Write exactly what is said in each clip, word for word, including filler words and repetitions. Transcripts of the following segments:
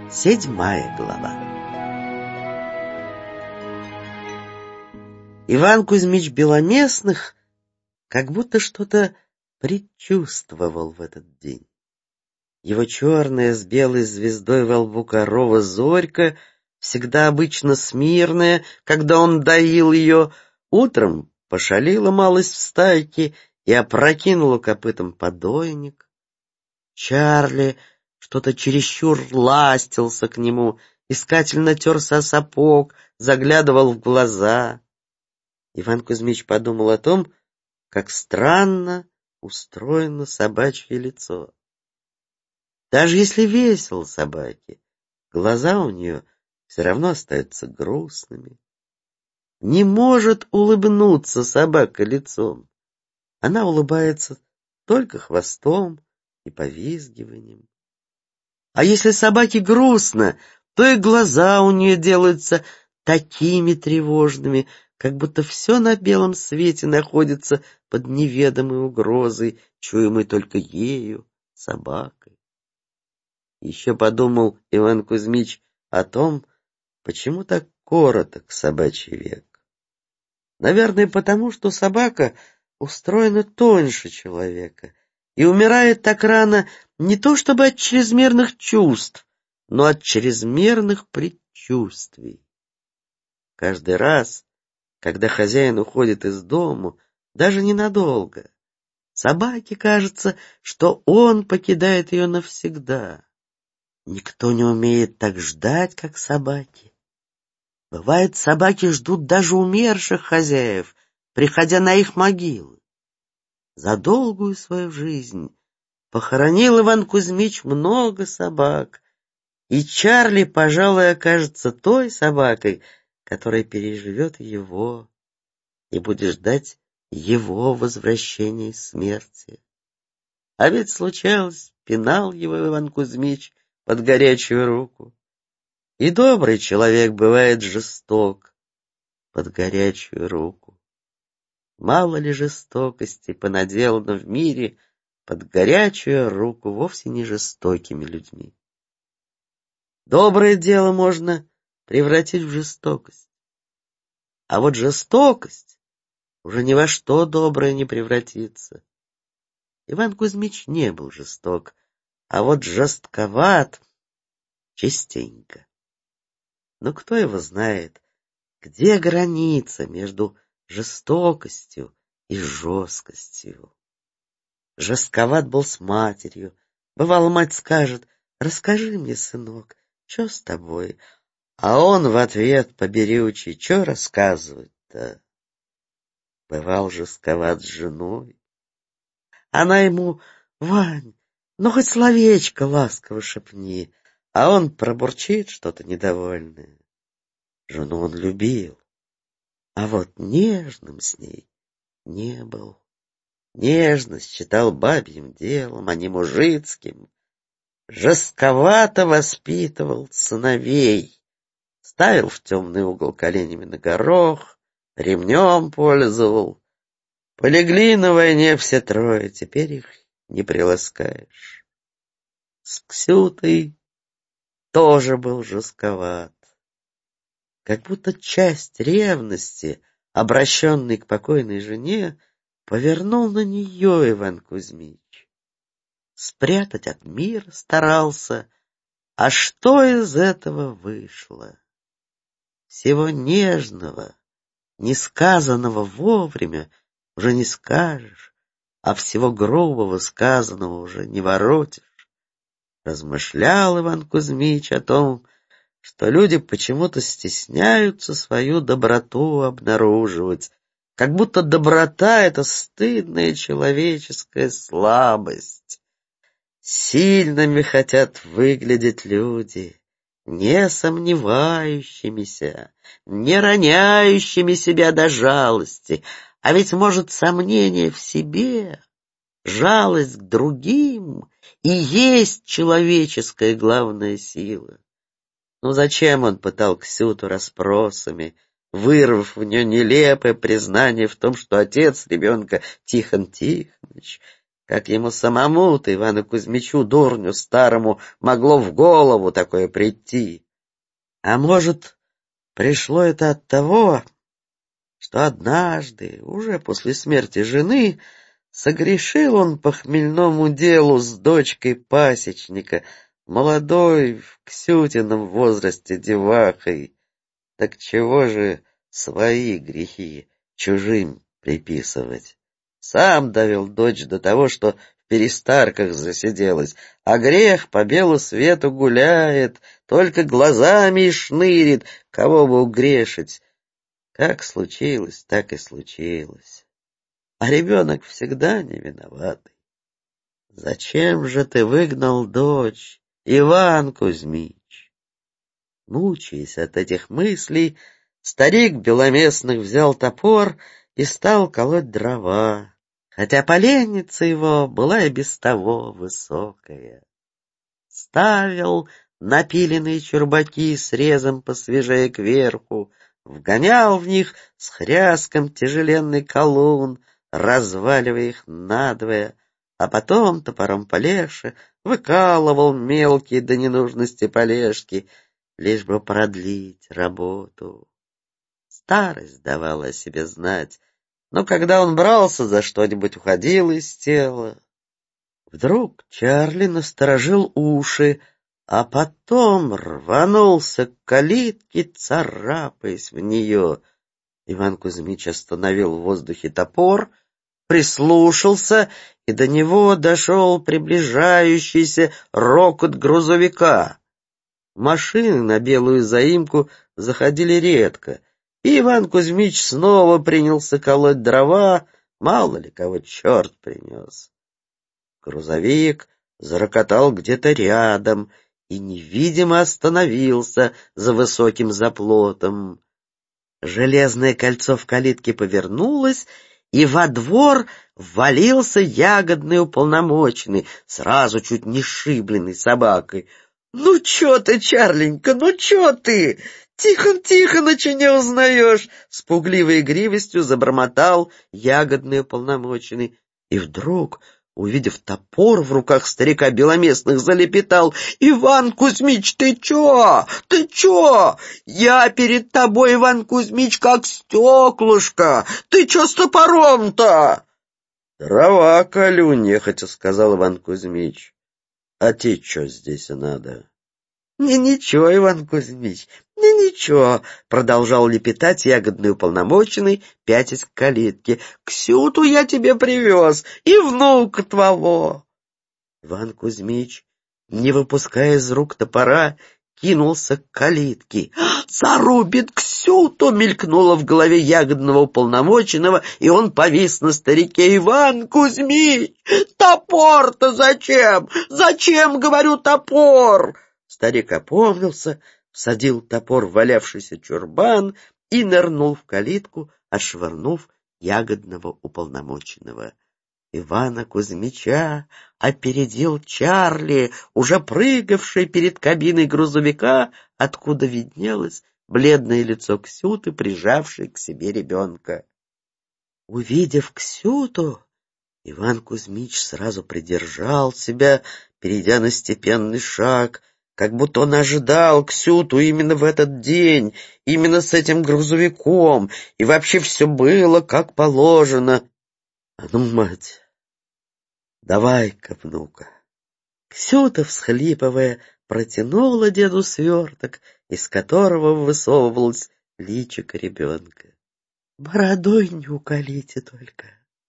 Седьмая глава. Иван Кузьмич Беломестных как будто что-то предчувствовал в этот день. Его черная с белой звездой во лбу корова Зорька, всегда обычно смирная, когда он доил ее, утром пошалила малость в стайке и опрокинула копытом подойник. Чарли что-то чересчур ластился к нему, искательно терся о сапог, заглядывал в глаза. Иван Кузьмич подумал о том, как странно устроено собачье лицо. Даже если весело собаке, глаза у нее все равно остаются грустными. Не может улыбнуться собака лицом. Она улыбается только хвостом и повизгиванием. А если собаке грустно, то и глаза у нее делаются такими тревожными, как будто все на белом свете находится под неведомой угрозой, чуемой только ею, собакой. Еще подумал Иван Кузьмич о том, почему так короток собачий век. Наверное, потому что собака устроена тоньше человека и умирает так рано не то чтобы от чрезмерных чувств, но от чрезмерных предчувствий. Каждый раз, когда хозяин уходит из дому, даже ненадолго, собаке кажется, что он покидает ее навсегда. Никто не умеет так ждать, как собаки. Бывает, собаки ждут даже умерших хозяев, приходя на их могилы. За долгую свою жизнь похоронил Иван Кузьмич много собак, и Чарли, пожалуй, окажется той собакой, которая переживет его и будет ждать его возвращения из смерти. А ведь случалось, пинал его Иван Кузьмич под горячую руку. И добрый человек бывает жесток под горячую руку. Мало ли жестокости понаделано в мире под горячую руку вовсе не жестокими людьми. Доброе дело можно превратить в жестокость. А вот жестокость уже ни во что доброе не превратится. Иван Кузьмич не был жесток, а вот жестковат частенько. Но кто его знает, где граница между жестокостью и жесткостью? Жестковат был с матерью. Бывало, мать скажет: «Расскажи мне, сынок, что с тобой?» А он в ответ поберючий: «Что рассказывать-то?» Бывал жестковат с женой. Она ему: «Вань, ну хоть словечко ласково шепни», а он пробурчит что-то недовольное. Жену он любил, а вот нежным с ней не был. Нежность считал бабьим делом, а не мужицким. Жестковато воспитывал сыновей, ставил в темный угол коленями на горох, ремнем пользовал. Полегли на войне все трое, теперь их не приласкаешь. С Ксютой тоже был жестковат. Как будто часть ревности, обращенной к покойной жене, повернул на нее Иван Кузьмич. Спрятать от мира старался, а что из этого вышло? Всего нежного, несказанного вовремя уже не скажешь, а всего грубого сказанного уже не воротишь. Размышлял Иван Кузьмич о том, что люди почему-то стесняются свою доброту обнаруживать, как будто доброта — это стыдная человеческая слабость. Сильными хотят выглядеть люди, не сомневающимися, не роняющими себя до жалости, а ведь, может, сомнение в себе, жалость к другим и есть человеческая главная сила. Ну зачем он пытал Ксюту расспросами, вырвав в нее нелепое признание в том, что отец ребенка Тихон Тихонович, как ему самому-то, Ивану Кузьмичу, дурню старому, могло в голову такое прийти. А может, пришло это от того, что однажды, уже после смерти жены, согрешил он по хмельному делу с дочкой пасечника, молодой, в Ксютином возрасте девахой. Так чего же свои грехи чужим приписывать? Сам довел дочь до того, что в перестарках засиделась, а грех по белу свету гуляет, только глазами и шнырит, кого бы угрешить. Как случилось, так и случилось. А ребенок всегда не виноватый. Зачем же ты выгнал дочь, Иван Кузьмич? Мучаясь от этих мыслей, старик Беломестных взял топор и стал колоть дрова, хотя поленница его была и без того высокая. Ставил напиленные чурбаки срезом посвежее кверху, вгонял в них с хряском тяжеленный колун, разваливая их надвое, а потом топором полегче выкалывал мелкие до ненужности полежки, лишь бы продлить работу. Старость давала о себе знать, но когда он брался за что-нибудь, уходил из тела. Вдруг Чарли насторожил уши, а потом рванулся к калитке, царапаясь в нее. Иван Кузьмич остановил в воздухе топор, прислушался, и до него дошел приближающийся рокот грузовика. Машины на белую заимку заходили редко, и Иван Кузьмич снова принялся колоть дрова, мало ли кого черт принес. Грузовик зарокотал где-то рядом и невидимо остановился за высоким заплотом. Железное кольцо в калитке повернулось, и во двор ввалился ягодный уполномоченный, сразу чуть не шибленный собакой. — Ну чё ты, Чарленька, ну чё ты? Тихон Тихоныча не узнаешь! — с пугливой игривостью забормотал ягодный уполномоченный. И вдруг, увидев топор в руках старика Беломестных, залепетал: — Иван Кузьмич, ты чё? Ты чё? Я перед тобой, Иван Кузьмич, как стеклышко! Ты чё с топором-то? — Дрова колю, нехотя сказал Иван Кузьмич. — А тебе чё здесь надо? — Не ничего, Иван Кузьмич, не ничего, — продолжал лепетать ягодный уполномоченный, пятясь к калитке. — Ксюту я тебе привез, и внука твоего. Иван Кузьмич, не выпуская из рук топора, кинулся к калитке. «Зарубит Ксюту!» — мелькнуло в голове ягодного уполномоченного, и он повис на старике. «Иван Кузьмич, топор-то зачем? Зачем, говорю, топор?» Старик опомнился, всадил топор в валявшийся чурбан и нырнул в калитку, отшвырнув ягодного уполномоченного. Ивана Кузьмича опередил Чарли, уже прыгавший перед кабиной грузовика, откуда виднелось бледное лицо Ксюты, прижавшей к себе ребенка. Увидев Ксюту, Иван Кузьмич сразу придержал себя, перейдя на степенный шаг, как будто он ожидал Ксюту именно в этот день, именно с этим грузовиком, и вообще все было как положено. А ну, мать, давай-ка, внука. Ксюта, всхлипывая, протянула деду сверток, из которого высовывалось личико ребенка. Бородой не уколите только.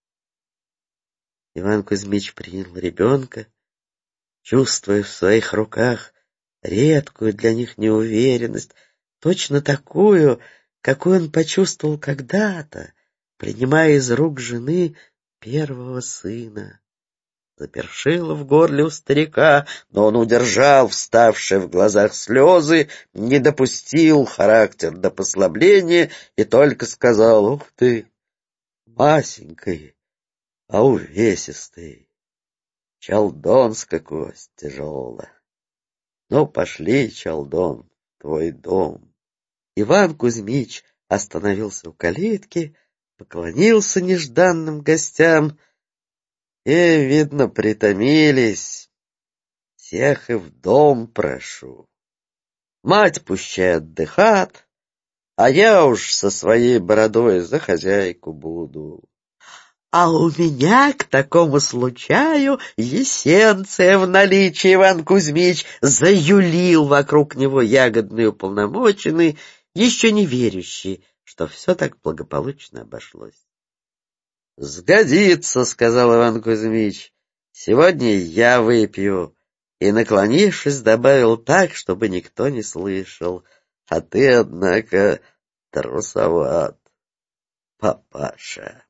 Иван Кузьмич принял ребенка, чувствуя в своих руках редкую для них неуверенность, точно такую, какую он почувствовал когда-то, принимая из рук жены первого сына. Запершило в горле у старика, но он удержал вставшие в глазах слезы, не допустил характер до послабления и только сказал: «Ух ты, масенький, а увесистый, чалдонская кость тяжелая. Ну, пошли, чалдон, в твой дом». Иван Кузьмич остановился у калитки, поклонился нежданным гостям И, видно, притомились. Всех и в дом прошу. Мать пущай отдыхат, а я уж со своей бородой за хозяйку буду. А у меня к такому случаю есенция в наличии, Иван Кузьмич, заюлил вокруг него ягодный уполномоченный, еще не верящий, что все так благополучно обошлось. — Сгодится, — сказал Иван Кузьмич, — сегодня я выпью. И, наклонившись, добавил так, чтобы никто не слышал. А ты, однако, трусоват, папаша.